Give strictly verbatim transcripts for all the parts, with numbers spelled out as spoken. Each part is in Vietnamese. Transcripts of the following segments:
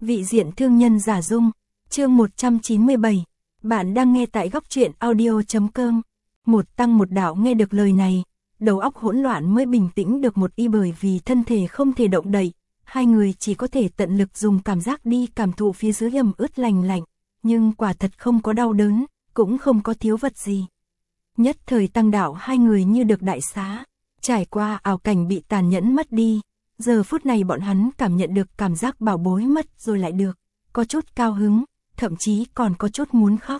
Vị diện thương nhân Giả Dung, chương một trăm chín mươi bảy. Bạn đang nghe tại góc truyện audio chấm com. Một tăng một đạo nghe được lời này, đầu óc hỗn loạn mới bình tĩnh được một y, bởi vì thân thể không thể động đậy, hai người chỉ có thể tận lực dùng cảm giác đi cảm thụ phía dưới ẩm ướt lành lạnh, nhưng quả thật không có đau đớn, cũng không có thiếu vật gì. Nhất thời tăng đạo hai người như được đại xá, trải qua ảo cảnh bị tàn nhẫn mất đi. Giờ phút này bọn hắn cảm nhận được cảm giác bảo bối mất rồi lại được, có chút cao hứng, thậm chí còn có chút muốn khóc.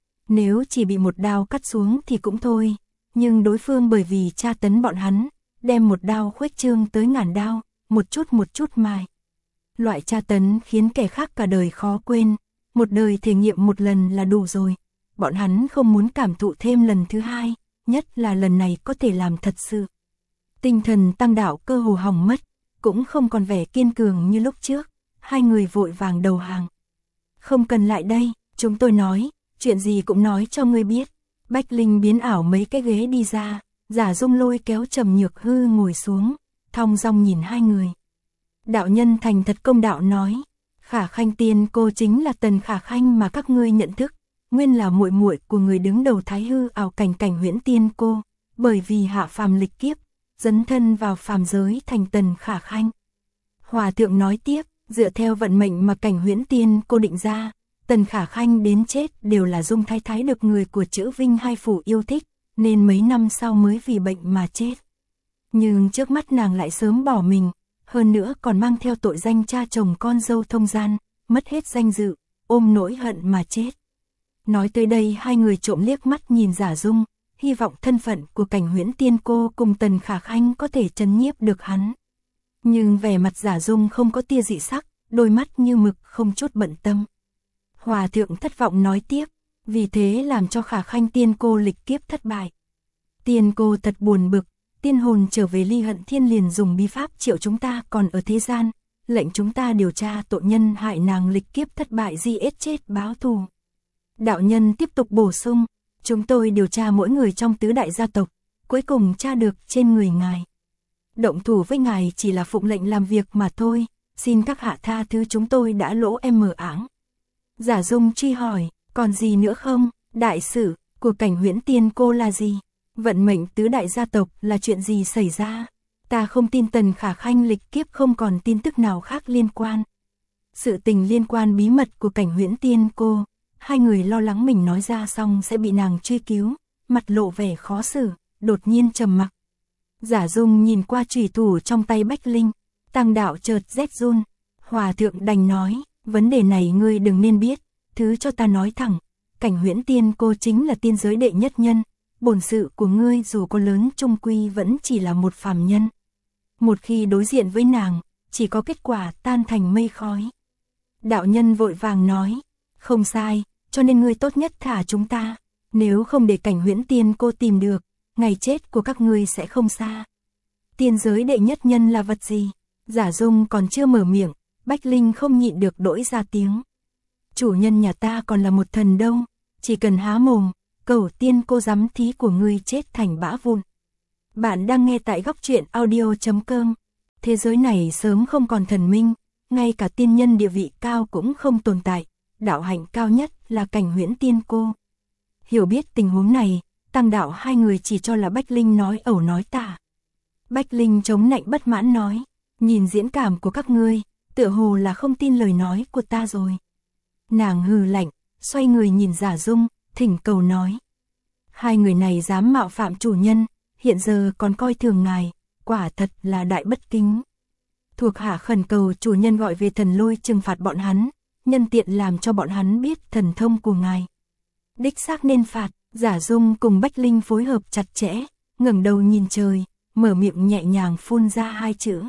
Nếu chỉ bị một đao cắt xuống thì cũng thôi, nhưng đối phương bởi vì tra tấn bọn hắn, đem một đao khuếch trương tới ngàn đao, một chút một chút mài. Loại tra tấn khiến kẻ khác cả đời khó quên, một đời thể nghiệm một lần là đủ rồi. Bọn hắn không muốn cảm thụ thêm lần thứ hai, nhất là lần này có thể làm thật sự. Tinh thần tăng đạo cơ hồ hỏng mất, cũng không còn vẻ kiên cường như lúc trước, hai người vội vàng đầu hàng. Không cần lại đây, chúng tôi nói, chuyện gì cũng nói cho ngươi biết. Bách Linh biến ảo mấy cái ghế đi ra, Giả Dung lôi kéo Trầm Nhược Hư ngồi xuống, thong dong nhìn hai người. Đạo nhân thành thật công đạo nói, Khả Khanh tiên cô chính là Tần Khả Khanh mà các ngươi nhận thức, nguyên là muội muội của người đứng đầu Thái Hư ảo cảnh Cảnh Huyễn tiên cô, bởi vì hạ phàm lịch kiếp, dấn thân vào phàm giới thành Tần Khả Khanh. Hòa thượng nói tiếp, dựa theo vận mệnh mà Cảnh Huyễn tiên cô định ra, Tần Khả Khanh đến chết đều là Dung Thái Thái được người của Chữ Vinh Hai phủ yêu thích, nên mấy năm sau mới vì bệnh mà chết. Nhưng trước mắt nàng lại sớm bỏ mình, hơn nữa còn mang theo tội danh cha chồng con dâu thông gian, mất hết danh dự, ôm nỗi hận mà chết. Nói tới đây hai người trộm liếc mắt nhìn Giả Dung, hy vọng thân phận của Cảnh Huyễn tiên cô cùng Tần Khả Khanh có thể trấn nhiếp được hắn. Nhưng vẻ mặt Giả Dung không có tia dị sắc, đôi mắt như mực không chút bận tâm. Hòa thượng thất vọng nói tiếp, vì thế làm cho Khả Khanh tiên cô lịch kiếp thất bại. Tiên cô thật buồn bực, tiên hồn trở về Ly Hận Thiên liền dùng bí pháp triệu chúng ta còn ở thế gian, lệnh chúng ta điều tra tội nhân hại nàng lịch kiếp thất bại di ết chết báo thù. Đạo nhân tiếp tục bổ sung, chúng tôi điều tra mỗi người trong tứ đại gia tộc, cuối cùng tra được trên người ngài. Động thủ với ngài chỉ là phụng lệnh làm việc mà thôi, xin các hạ tha thứ chúng tôi đã lỗ em mờ áng. Giả Dung truy hỏi, còn gì nữa không? Đại sự của Cảnh Huyễn tiên cô là gì? Vận mệnh tứ đại gia tộc là chuyện gì xảy ra? Ta không tin Tần Khả Khanh lịch kiếp không còn tin tức nào khác liên quan. Sự tình liên quan bí mật của Cảnh Huyễn tiên cô, hai người lo lắng mình nói ra xong sẽ bị nàng truy cứu, mặt lộ vẻ khó xử, đột nhiên trầm mặc. Giả Dung nhìn qua chủy thủ trong tay Bách Linh, tăng đạo chợt rét run. Hòa thượng đành nói, vấn đề này ngươi đừng nên biết, thứ cho ta nói thẳng, Cảnh Huyễn tiên cô chính là tiên giới đệ nhất nhân, bổn sự của ngươi dù có lớn chung quy vẫn chỉ là một phàm nhân. Một khi đối diện với nàng, chỉ có kết quả tan thành mây khói. Đạo nhân vội vàng nói, không sai, cho nên ngươi tốt nhất thả chúng ta, nếu không để Cảnh Huyễn tiên cô tìm được, ngày chết của các ngươi sẽ không xa. Tiên giới đệ nhất nhân là vật gì? Giả Dung còn chưa mở miệng, Bách Linh không nhịn được đỗi ra tiếng. Chủ nhân nhà ta còn là một thần đâu, chỉ cần há mồm, cầu tiên cô giám thí của ngươi chết thành bã vụn. Bạn đang nghe tại góc truyện audio chấm com. Thế giới này sớm không còn thần minh, ngay cả tiên nhân địa vị cao cũng không tồn tại, đạo hạnh cao nhất là Cảnh Huyễn tiên cô. Hiểu biết tình huống này, tăng đạo hai người chỉ cho là Bách Linh nói ẩu nói tả. Bách Linh chống nạnh bất mãn nói, nhìn diễn cảm của các ngươi, tựa hồ là không tin lời nói của ta rồi. Nàng hừ lạnh, xoay người nhìn Giả Dung, thỉnh cầu nói. Hai người này dám mạo phạm chủ nhân, hiện giờ còn coi thường ngài, quả thật là đại bất kính. Thuộc hạ khẩn cầu chủ nhân gọi về thần lôi trừng phạt bọn hắn, nhân tiện làm cho bọn hắn biết thần thông của ngài. Đích xác nên phạt. Giả Dung cùng Bách Linh phối hợp chặt chẽ, ngẩng đầu nhìn trời, mở miệng nhẹ nhàng phun ra hai chữ.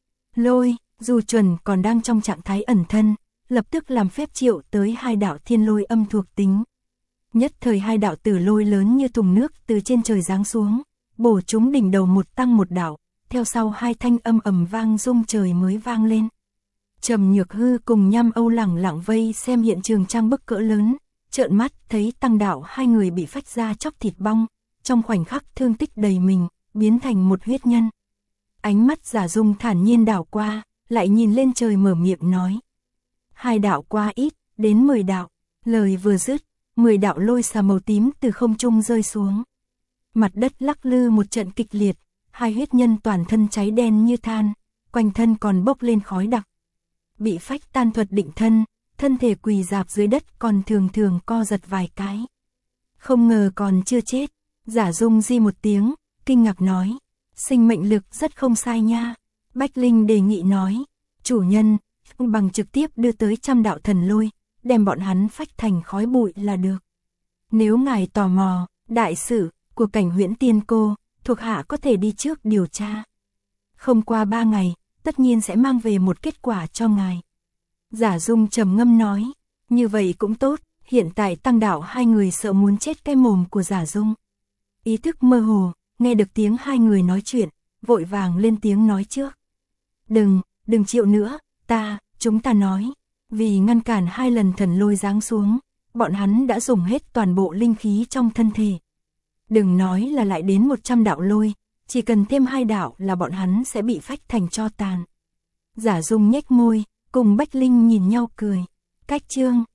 Lôi, dù chuẩn còn đang trong trạng thái ẩn thân, lập tức làm phép triệu tới hai đạo thiên lôi âm thuộc tính. Nhất thời hai đạo tử lôi lớn như thùng nước từ trên trời giáng xuống, bổ chúng đỉnh đầu một tăng một đạo, theo sau hai thanh âm ầm vang rung trời mới vang lên. Trầm Nhược Hư cùng Nham Âu lẳng lặng vây xem hiện trường trang bức cỡ lớn, trợn mắt thấy tăng đạo hai người bị phách ra chóc thịt bong, trong khoảnh khắc thương tích đầy mình, biến thành một huyết nhân. Ánh mắt Giả Dung thản nhiên đảo qua, lại nhìn lên trời mở miệng nói. hai đạo quá ít, đến mười đạo. Lời vừa dứt, mười đạo lôi xà màu tím từ không trung rơi xuống. Mặt đất lắc lư một trận kịch liệt, hai huyết nhân toàn thân cháy đen như than, quanh thân còn bốc lên khói đặc. Bị phách tan thuật định thân, thân thể quỳ rạp dưới đất còn thường thường co giật vài cái. Không ngờ còn chưa chết, Giả Dung di một tiếng, kinh ngạc nói, sinh mệnh lực rất không sai nha. Bách Linh đề nghị nói, chủ nhân, bằng trực tiếp đưa tới trăm đạo thần lôi, đem bọn hắn phách thành khói bụi là được. Nếu ngài tò mò, đại sự của Cảnh Huyễn Tiên Cô, thuộc hạ có thể đi trước điều tra. Không qua ba ngày, tất nhiên sẽ mang về một kết quả cho ngài. Giả Dung trầm ngâm nói, như vậy cũng tốt, hiện tại Tăng Đạo hai người sợ muốn chết cái mồm của Giả Dung. Ý thức mơ hồ, nghe được tiếng hai người nói chuyện, vội vàng lên tiếng nói trước. Đừng, đừng chịu nữa, ta, chúng ta nói, vì ngăn cản hai lần thần lôi giáng xuống, bọn hắn đã dùng hết toàn bộ linh khí trong thân thể. Đừng nói là lại đến một trăm đạo lôi, chỉ cần thêm hai đạo là bọn hắn sẽ bị phách thành tro tàn. Giả Dung nhếch môi, cùng Bách Linh nhìn nhau cười. Cách chương